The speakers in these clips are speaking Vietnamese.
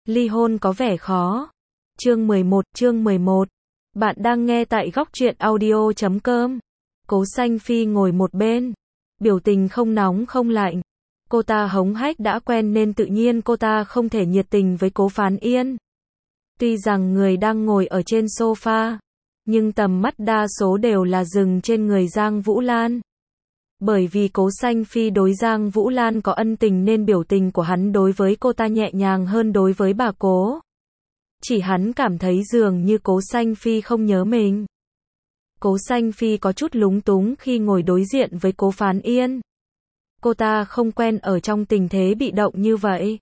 Ly hôn có vẻ khó. Chương 11. Bạn đang nghe tại góc truyện audio.com. Cố Xanh Phi ngồi một bên, biểu tình không nóng không lạnh. Cô ta hống hách đã quen nên tự nhiên cô ta không thể nhiệt tình với Cố Phán Yên. Tuy rằng người đang ngồi ở trên sofa, nhưng tầm mắt đa số đều là dừng trên người Giang Vũ Lan. Bởi vì Cố Xanh Phi đối Giang Vũ Lan có ân tình nên biểu tình của hắn đối với cô ta nhẹ nhàng hơn đối với bà Cố. Chỉ hắn cảm thấy dường như Cố Xanh Phi không nhớ mình. Cố Xanh Phi có chút lúng túng khi ngồi đối diện với Cố Phán Yên. Cô ta không quen ở trong tình thế bị động như vậy.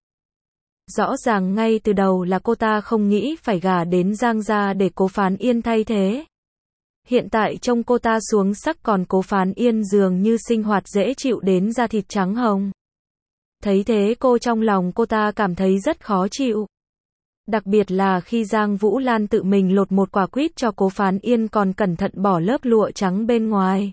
Rõ ràng ngay từ đầu là cô ta không nghĩ phải gả đến Giang gia để Cố Phán Yên thay thế. Hiện tại trông cô ta xuống sắc còn Cố Phán Yên dường như sinh hoạt dễ chịu đến da thịt trắng hồng. Thấy thế trong lòng cô ta cảm thấy rất khó chịu. Đặc biệt là khi Giang Vũ Lan tự mình lột một quả quýt cho Cố Phán Yên còn cẩn thận bỏ lớp lụa trắng bên ngoài.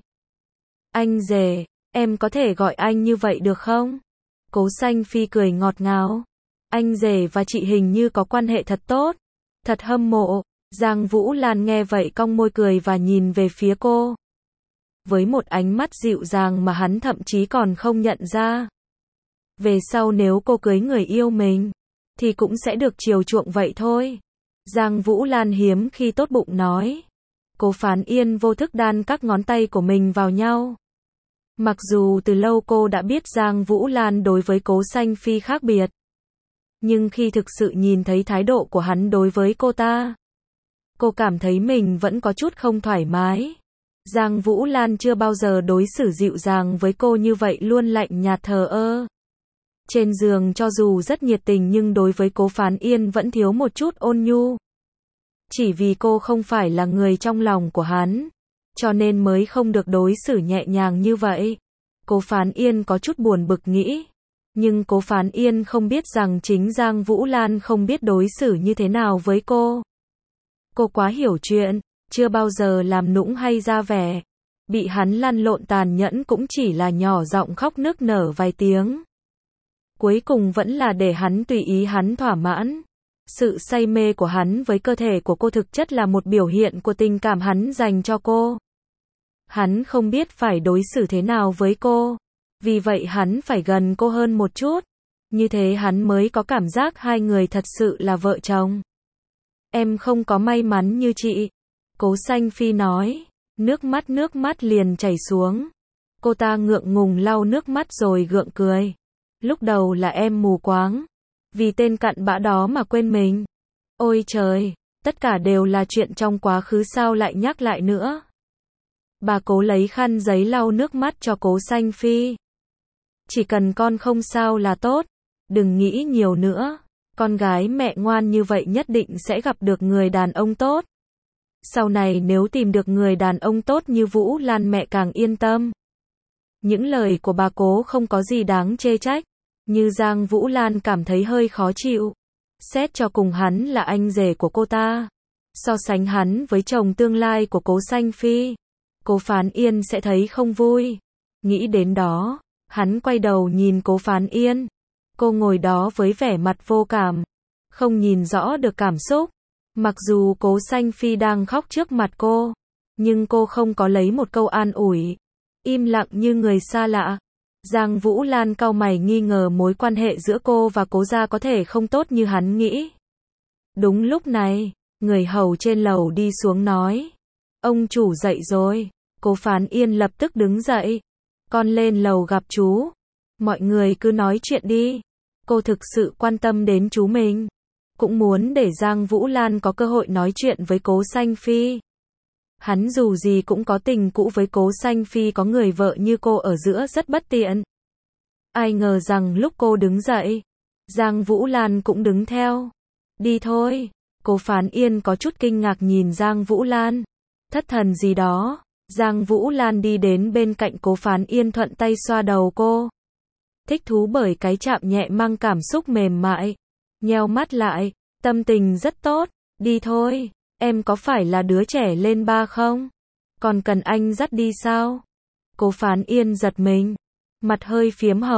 Anh rể, em có thể gọi anh như vậy được không? Cố Xanh Phi cười ngọt ngào. Anh rể và chị hình như có quan hệ thật tốt. Thật hâm mộ. Giang Vũ Lan nghe vậy cong môi cười và nhìn về phía cô. Với một ánh mắt dịu dàng mà hắn thậm chí còn không nhận ra. Về sau nếu cô cưới người yêu mình, thì cũng sẽ được chiều chuộng vậy thôi. Giang Vũ Lan hiếm khi tốt bụng nói. Cố Phán Yên vô thức đan các ngón tay của mình vào nhau. Mặc dù từ lâu cô đã biết Giang Vũ Lan đối với Cố Xanh Phi khác biệt. Nhưng khi thực sự nhìn thấy thái độ của hắn đối với cô ta, cô cảm thấy mình vẫn có chút không thoải mái. Giang Vũ Lan chưa bao giờ đối xử dịu dàng với cô như vậy, luôn lạnh nhạt thờ ơ. Trên giường cho dù rất nhiệt tình nhưng đối với Cố Phán Yên vẫn thiếu một chút ôn nhu. Chỉ vì cô không phải là người trong lòng của hắn, cho nên mới không được đối xử nhẹ nhàng như vậy. Cố Phán Yên có chút buồn bực nghĩ. Nhưng Cố Phán Yên không biết rằng chính Giang Vũ Lan không biết đối xử như thế nào với cô. Cô quá hiểu chuyện, chưa bao giờ làm nũng hay ra vẻ. Bị hắn lăn lộn tàn nhẫn cũng chỉ là nhỏ giọng khóc nức nở vài tiếng. Cuối cùng vẫn là để hắn tùy ý hắn thỏa mãn. Sự say mê của hắn với cơ thể của cô thực chất là một biểu hiện của tình cảm hắn dành cho cô. Hắn không biết phải đối xử thế nào với cô. Vì vậy hắn phải gần cô hơn một chút. Như thế hắn mới có cảm giác hai người thật sự là vợ chồng. Em không có may mắn như chị. Cố Xanh Phi nói. Nước mắt liền chảy xuống. Cô ta ngượng ngùng lau nước mắt rồi gượng cười. Lúc đầu là em mù quáng. Vì tên cặn bã đó mà quên mình. Ôi trời, tất cả đều là chuyện trong quá khứ, sao lại nhắc lại nữa. Bà Cố lấy khăn giấy lau nước mắt cho Cố Xanh Phi. Chỉ cần con không sao là tốt. Đừng nghĩ nhiều nữa. Con gái mẹ ngoan như vậy nhất định sẽ gặp được người đàn ông tốt. Sau này nếu tìm được người đàn ông tốt như Vũ Lan mẹ càng yên tâm. Những lời của bà Cố không có gì đáng chê trách. Như Giang Vũ Lan cảm thấy hơi khó chịu. Xét cho cùng hắn là anh rể của cô ta. So sánh hắn với chồng tương lai của Cố Xanh Phi, Cố Phán Yên sẽ thấy không vui. Nghĩ đến đó, hắn quay đầu nhìn Cố Phán Yên. Cô ngồi đó với vẻ mặt vô cảm, không nhìn rõ được cảm xúc. Mặc dù Cố Xanh Phi đang khóc trước mặt cô, nhưng cô không có lấy một câu an ủi. Im lặng như người xa lạ. Giang Vũ Lan cau mày nghi ngờ mối quan hệ giữa cô và Cố gia có thể không tốt như hắn nghĩ. Đúng lúc này, người hầu trên lầu đi xuống nói. Ông chủ dậy rồi. Cố Phán Yên lập tức đứng dậy. Con lên lầu gặp chú. Mọi người cứ nói chuyện đi. Cô thực sự quan tâm đến chú mình. Cũng muốn để Giang Vũ Lan có cơ hội nói chuyện với Cố Xanh Phi. Hắn dù gì cũng có tình cũ với Cố Xanh Phi, có người vợ như cô ở giữa rất bất tiện. Ai ngờ rằng lúc cô đứng dậy, Giang Vũ Lan cũng đứng theo. Đi thôi. Cố Phán Yên có chút kinh ngạc nhìn Giang Vũ Lan. Thất thần gì đó. Giang Vũ Lan đi đến bên cạnh Cố Phán Yên, thuận tay xoa đầu cô. Thích thú bởi cái chạm nhẹ mang cảm xúc mềm mại. Nheo mắt lại, tâm tình rất tốt. Đi thôi. Em có phải là đứa trẻ lên ba không? Còn cần anh dắt đi sao? Cố Phán Yên giật mình. Mặt hơi phiếm hồng.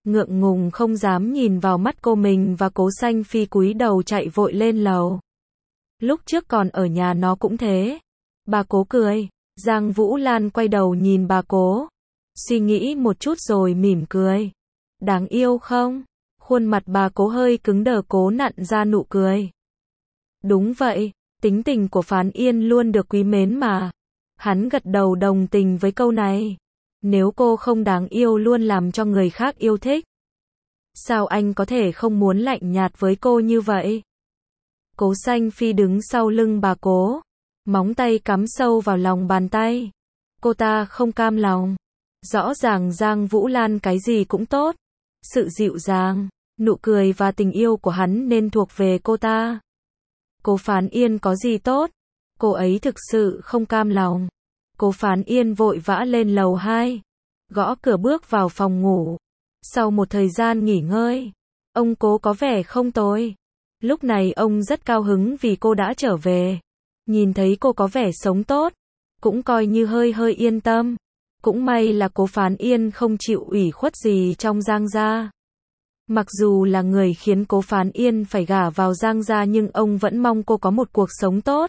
ngượng ngùng không dám nhìn vào mắt cô mình và Cố Xanh Phi cúi đầu chạy vội lên lầu. Lúc trước còn ở nhà nó cũng thế. Bà Cố cười. Giang Vũ Lan quay đầu nhìn bà Cố. Suy nghĩ một chút rồi mỉm cười. Đáng yêu không? Khuôn mặt bà Cố hơi cứng đờ, cố nặn ra nụ cười. Đúng vậy, tính tình của Phán Yên luôn được quý mến mà. Hắn gật đầu đồng tình với câu này. Nếu cô không đáng yêu luôn làm cho người khác yêu thích, sao anh có thể không muốn lạnh nhạt với cô như vậy? Cố Xanh Phi đứng sau lưng bà Cố, móng tay cắm sâu vào lòng bàn tay. Cô ta không cam lòng. Rõ ràng Giang Vũ Lan cái gì cũng tốt. Sự dịu dàng, nụ cười và tình yêu của hắn nên thuộc về cô ta. Cố Phán Yên có gì tốt? Cô ấy thực sự không cam lòng. Cố Phán Yên vội vã lên lầu 2, gõ cửa bước vào phòng ngủ. Sau một thời gian nghỉ ngơi, ông Cố có vẻ không tồi. Lúc này ông rất cao hứng vì cô đã trở về. Nhìn thấy cô có vẻ sống tốt, cũng coi như hơi yên tâm. Cũng may là Cố Phán Yên không chịu ủy khuất gì trong Giang gia. Mặc dù là người khiến Cố Phán Yên phải gả vào Giang gia nhưng ông vẫn mong cô có một cuộc sống tốt.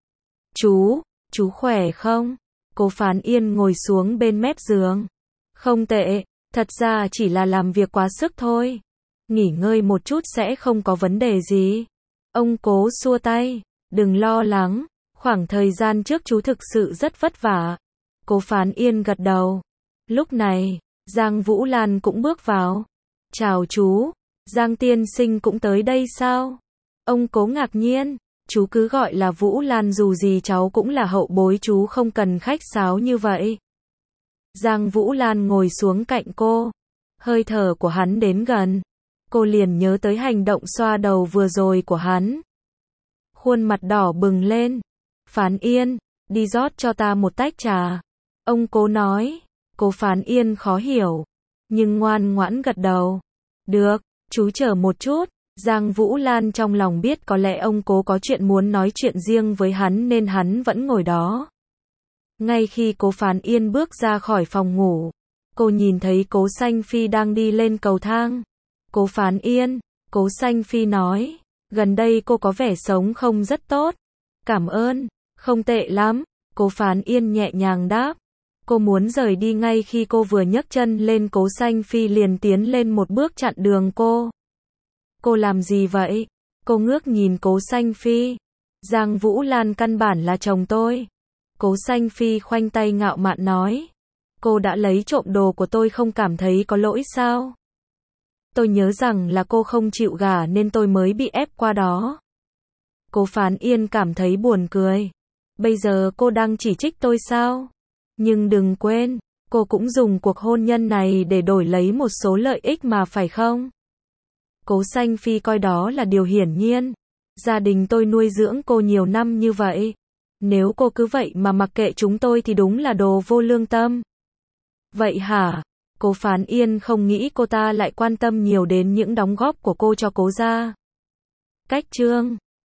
Chú khỏe không? Cố Phán Yên ngồi xuống bên mép giường. Không tệ, thật ra chỉ là làm việc quá sức thôi. Nghỉ ngơi một chút sẽ không có vấn đề gì. Ông Cố xua tay. Đừng lo lắng, khoảng thời gian trước chú thực sự rất vất vả. Cố Phán Yên gật đầu. Lúc này, Giang Vũ Lan cũng bước vào. Chào chú, Giang tiên sinh cũng tới đây sao? Ông Cố ngạc nhiên. Chú cứ gọi là Vũ Lan, dù gì cháu cũng là hậu bối, chú không cần khách sáo như vậy. Giang Vũ Lan ngồi xuống cạnh cô. Hơi thở của hắn đến gần. Cô liền nhớ tới hành động xoa đầu vừa rồi của hắn. Khuôn mặt đỏ bừng lên. Phán Yên, đi rót cho ta một tách trà. Ông Cố nói. Cố Phán Yên khó hiểu, nhưng ngoan ngoãn gật đầu. Được, chú chờ một chút. Giang Vũ Lan trong lòng biết có lẽ ông Cố có chuyện muốn nói chuyện riêng với hắn nên hắn vẫn ngồi đó. Ngay khi Cố Phán Yên bước ra khỏi phòng ngủ, cô nhìn thấy Cố Xanh Phi đang đi lên cầu thang. Cố Phán Yên, Cố Xanh Phi nói, gần đây cô có vẻ sống không rất tốt. Cảm ơn, không tệ lắm. Cố Phán Yên nhẹ nhàng đáp. Cô muốn rời đi ngay khi cô vừa nhấc chân lên, Cố Xanh Phi liền tiến lên một bước chặn đường cô. Cô làm gì vậy? Cô ngước nhìn Cố Xanh Phi. Giang Vũ Lan căn bản là chồng tôi. Cố Xanh Phi khoanh tay ngạo mạn nói. Cô đã lấy trộm đồ của tôi không cảm thấy có lỗi sao? Tôi nhớ rằng là cô không chịu gả nên tôi mới bị ép qua đó. Cố Phán Yên cảm thấy buồn cười. Bây giờ cô đang chỉ trích tôi sao? Nhưng đừng quên, cô cũng dùng cuộc hôn nhân này để đổi lấy một số lợi ích mà phải không? Cố Xanh Phi coi đó là điều hiển nhiên. Gia đình tôi nuôi dưỡng cô nhiều năm như vậy. Nếu cô cứ vậy mà mặc kệ chúng tôi thì đúng là đồ vô lương tâm. Vậy hả? Cố Phán Yên không nghĩ cô ta lại quan tâm nhiều đến những đóng góp của cô cho Cố gia. Cách chương